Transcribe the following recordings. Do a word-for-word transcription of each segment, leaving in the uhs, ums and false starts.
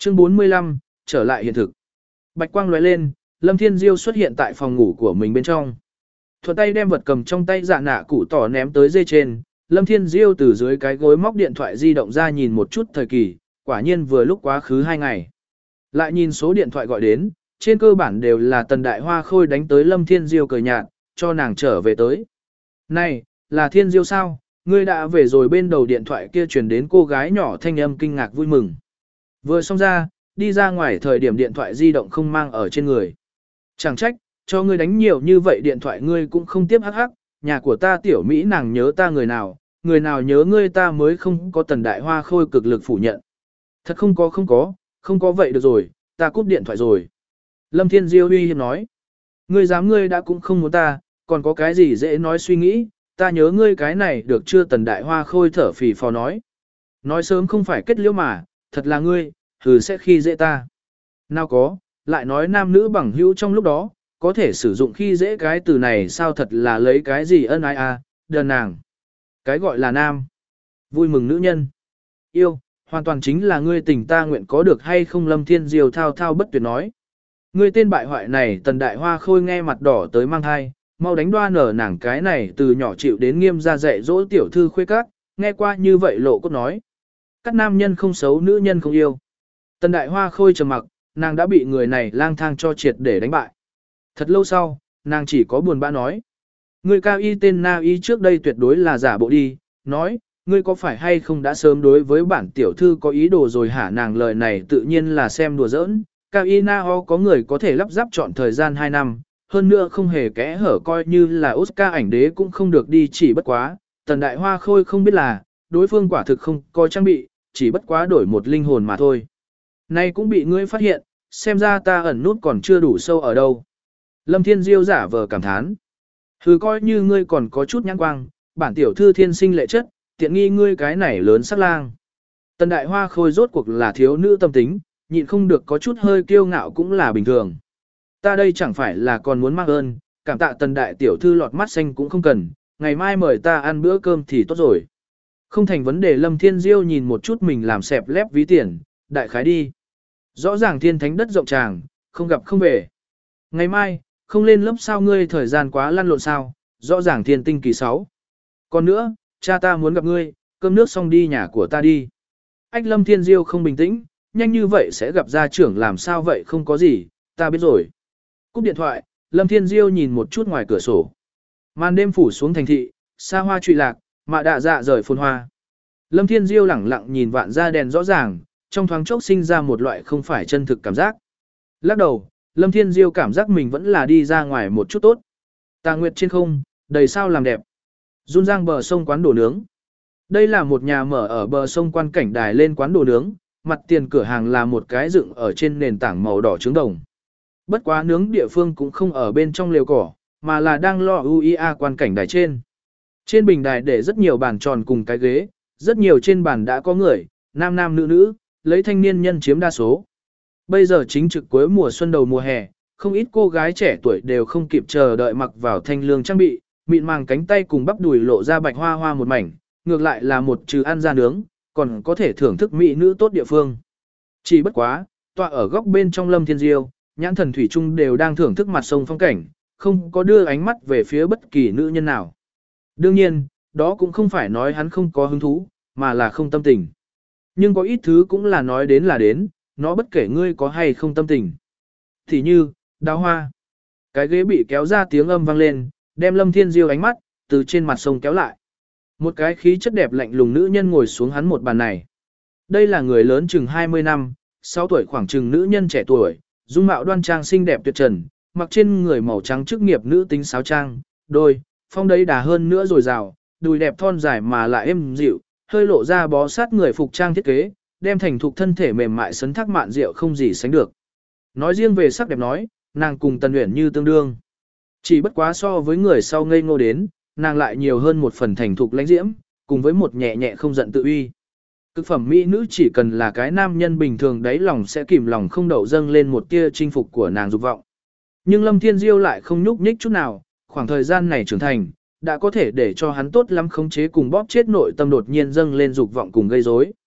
Chương bốn mươi lăm, trở lại hiện thực. Bạch quang lóe lên, Lâm Thiên Diêu xuất hiện tại phòng ngủ của mình bên trong. Thuận tay đem vật cầm trong tay dạ nạ cụ tỏ ném tới dây trên, Lâm Thiên Diêu từ dưới cái gối móc điện thoại di động ra nhìn một chút thời kỳ, quả nhiên vừa lúc quá khứ hai ngày. Lại nhìn số điện thoại gọi đến, trên cơ bản đều là Tần Đại Hoa Khôi đánh tới Lâm Thiên Diêu cười nhạt, cho nàng trở về tới. Này, là Thiên Diêu sao? Ngươi đã về rồi. Bên đầu điện thoại kia truyền đến cô gái nhỏ thanh âm kinh ngạc vui mừng. Vừa xong ra, đi ra ngoài thời điểm điện thoại di động không mang ở trên người. Chẳng trách, cho ngươi đánh nhiều như vậy điện thoại ngươi cũng không tiếp hắc hắc, nhà của ta tiểu Mỹ nàng nhớ ta người nào, người nào nhớ ngươi ta mới không có. Tần Đại Hoa Khôi cực lực phủ nhận. Thật không có không có, không có vậy được rồi, ta cúp điện thoại rồi. Lâm Thiên Diêu uy hiếp nói. Ngươi dám ngươi đã cũng không muốn ta, còn có cái gì dễ nói suy nghĩ, ta nhớ ngươi cái này được chưa? Tần Đại Hoa Khôi thở phì phò nói. Nói sớm không phải kết liễu mà, thật là ngươi, thử sẽ khi dễ ta. Nào có, lại nói nam nữ bằng hữu trong lúc đó, có thể sử dụng khi dễ cái từ này sao? Thật là lấy cái gì ân ai à, đơn nàng. Cái gọi là nam. Vui mừng nữ nhân. Yêu, hoàn toàn chính là ngươi tình ta nguyện có được hay không? Lâm Thiên Diêu thao thao bất tuyệt nói. Ngươi tên bại hoại này. Tần Đại Hoa Khôi nghe mặt đỏ tới mang thai, mau đánh đoan nở nàng cái này từ nhỏ chịu đến nghiêm ra dạy dỗ tiểu thư khuê các, nghe qua như vậy lộ cốt nói. Các nam nhân không xấu, nữ nhân không yêu. Tần Đại Hoa Khôi trầm mặc, nàng đã bị người này lang thang cho triệt để đánh bại. Thật lâu sau, nàng chỉ có buồn bã nói. Ngươi cao y tên na y trước đây tuyệt đối là giả bộ đi, nói, ngươi có phải hay không đã sớm đối với bản tiểu thư có ý đồ rồi hả? Nàng lời này tự nhiên là xem đùa giỡn, cao y na ho có người có thể lắp ráp chọn thời gian hai năm, hơn nữa không hề kẽ hở, coi như là Oscar ảnh đế cũng không được đi. Chỉ bất quá, Tần Đại Hoa Khôi không biết là, đối phương quả thực không có trang bị, chỉ bất quá đổi một linh hồn mà thôi. Nay cũng bị ngươi phát hiện, xem ra ta ẩn nút còn chưa đủ sâu ở đâu. Lâm Thiên Diêu giả vờ cảm thán. Hừ, coi như ngươi còn có chút nhãn quang, bản tiểu thư thiên sinh lệ chất, tiện nghi ngươi cái này lớn sắc lang. Tần Đại Hoa Khôi rốt cuộc là thiếu nữ tâm tính, nhịn không được có chút hơi kiêu ngạo cũng là bình thường. Ta đây chẳng phải là còn muốn mang ơn, cảm tạ Tần đại tiểu thư lọt mắt xanh cũng không cần, ngày mai mời ta ăn bữa cơm thì tốt rồi. Không thành vấn đề. Lâm Thiên Diêu nhìn một chút mình làm xẹp lép ví tiền, đại khái đi. Rõ ràng thiên thánh đất rộng tràng, không gặp không về. Ngày mai, không lên lớp sao? Ngươi thời gian quá lăn lộn sao? Rõ ràng thiên tinh kỳ sáu. Còn nữa, cha ta muốn gặp ngươi, cơm nước xong đi nhà của ta đi. Ách, Lâm Thiên Diêu không bình tĩnh, nhanh như vậy sẽ gặp gia trưởng làm sao vậy? Không có gì, ta biết rồi. Cúp điện thoại, Lâm Thiên Diêu nhìn một chút ngoài cửa sổ. Màn đêm phủ xuống thành thị, xa hoa trụy lạc, mạ đạ dạ rời phồn hoa. Lâm Thiên Diêu lẳng lặng nhìn vạn gia đèn rõ ràng, trong thoáng chốc sinh ra một loại không phải chân thực cảm giác. Lắc đầu, Lâm Thiên Diêu cảm giác mình vẫn là đi ra ngoài một chút tốt. Tà nguyệt trên không, đầy sao làm đẹp. Run giang bờ sông quán đồ nướng. Đây là một nhà mở ở bờ sông quan cảnh đài lên quán đồ nướng, mặt tiền cửa hàng là một cái dựng ở trên nền tảng màu đỏ trứng đồng. Bất quá nướng địa phương cũng không ở bên trong lều cỏ, mà là đang lo u i a quan cảnh đài trên. Trên bình đài để rất nhiều bàn tròn cùng cái ghế, rất nhiều trên bàn đã có người, nam nam nữ nữ, lấy thanh niên nhân chiếm đa số. Bây giờ chính trực cuối mùa xuân đầu mùa hè, không ít cô gái trẻ tuổi đều không kịp chờ đợi mặc vào thanh lương trang bị, mịn màng cánh tay cùng bắp đùi lộ ra bạch hoa hoa một mảnh, ngược lại là một trừ ăn ra nướng, còn có thể thưởng thức mỹ nữ tốt địa phương. Chỉ bất quá, tọa ở góc bên trong Lâm Thiên Diêu, nhãn thần thủy chung đều đang thưởng thức mặt sông phong cảnh, không có đưa ánh mắt về phía bất kỳ nữ nhân nào. Đương nhiên, đó cũng không phải nói hắn không có hứng thú, mà là không tâm tình. Nhưng có ít thứ cũng là nói đến là đến, nó bất kể ngươi có hay không tâm tình. Thì như, đào hoa. Cái ghế bị kéo ra tiếng âm vang lên, đem Lâm Thiên Diêu ánh mắt, từ trên mặt sông kéo lại. Một cái khí chất đẹp lạnh lùng nữ nhân ngồi xuống hắn một bàn này. Đây là người lớn chừng hai mươi năm, sáu tuổi khoảng chừng nữ nhân trẻ tuổi, dung mạo đoan trang xinh đẹp tuyệt trần, mặc trên người màu trắng chức nghiệp nữ tính sáo trang, đôi, phong đấy đà hơn nữa rồi rào, đùi đẹp thon dài mà lại êm dịu, hơi lộ ra bó sát người phục trang thiết kế, đem thành thục thân thể mềm mại sấn thác mạn rượu không gì sánh được. Nói riêng về sắc đẹp nói, nàng cùng Tần Uyển như tương đương. Chỉ bất quá so với người sau ngây ngô đến, nàng lại nhiều hơn một phần thành thục lãnh diễm, cùng với một nhẹ nhẹ không giận tự uy. Cực phẩm mỹ nữ chỉ cần là cái nam nhân bình thường đáy lòng sẽ kìm lòng không đậu dâng lên một tia chinh phục của nàng dục vọng. Nhưng Lâm Thiên Diêu lại không nhúc nhích chút nào, khoảng thời gian này trưởng thành, đã có thể để cho hắn tốt lắm khống chế cùng bóp chết nội tâm đột nhiên dâng lên dục vọng cùng gây rối.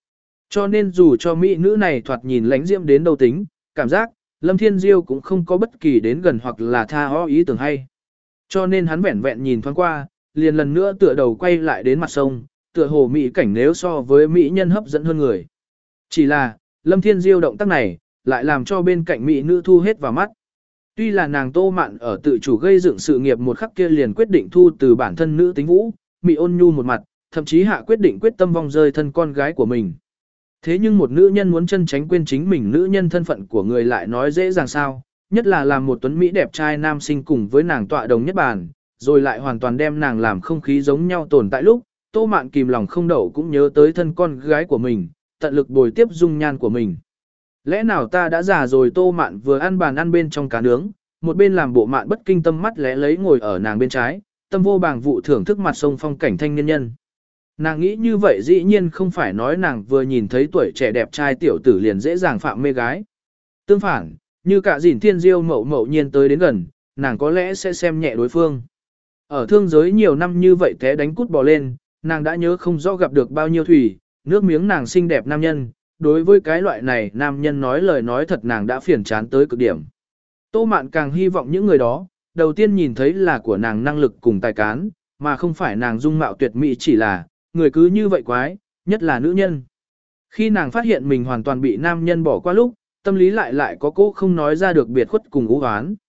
Cho nên dù cho mỹ nữ này thoạt nhìn lánh diễm đến đâu tính, cảm giác, Lâm Thiên Diêu cũng không có bất kỳ đến gần hoặc là tha ho ý tưởng hay. Cho nên hắn vẹn vẹn nhìn thoáng qua, liền lần nữa tựa đầu quay lại đến mặt sông, tựa hồ mỹ cảnh nếu so với mỹ nhân hấp dẫn hơn người. Chỉ là, Lâm Thiên Diêu động tác này, lại làm cho bên cạnh mỹ nữ thu hết vào mắt. Tuy là nàng Tô Mạn ở tự chủ gây dựng sự nghiệp một khắc kia liền quyết định thu từ bản thân nữ tính vũ, mỹ ôn nhu một mặt, thậm chí hạ quyết định quyết tâm vong rơi thân con gái của mình. Thế nhưng một nữ nhân muốn chân tránh quên chính mình nữ nhân thân phận của người lại nói dễ dàng sao, nhất là làm một tuấn mỹ đẹp trai nam sinh cùng với nàng tọa đồng nhất bàn, rồi lại hoàn toàn đem nàng làm không khí giống nhau tồn tại lúc, Tô Mạn kìm lòng không đậu cũng nhớ tới thân con gái của mình, tận lực bồi tiếp dung nhan của mình. Lẽ nào ta đã già rồi? Tô Mạn vừa ăn bàn ăn bên trong cá nướng, một bên làm bộ Mạn bất kinh tâm mắt lẽ lấy ngồi ở nàng bên trái, tâm vô bàng vụ thưởng thức mặt sông phong cảnh thanh niên nhân. Nàng nghĩ như vậy dĩ nhiên không phải nói nàng vừa nhìn thấy tuổi trẻ đẹp trai tiểu tử liền dễ dàng phạm mê gái. Tương phản, như cả dìn thiên diêu mậu mậu nhiên tới đến gần, nàng có lẽ sẽ xem nhẹ đối phương. Ở thương giới nhiều năm như vậy té đánh cút bò lên, nàng đã nhớ không rõ gặp được bao nhiêu thủy, nước miếng nàng xinh đẹp nam nhân, đối với cái loại này nam nhân nói lời nói thật nàng đã phiền chán tới cực điểm. Tô Mạn càng hy vọng những người đó, đầu tiên nhìn thấy là của nàng năng lực cùng tài cán, mà không phải nàng dung mạo tuyệt mỹ chỉ là, người cứ như vậy quái, nhất là nữ nhân. Khi nàng phát hiện mình hoàn toàn bị nam nhân bỏ qua lúc, tâm lý lại lại có cố không nói ra được biệt khuất cùng ú oán.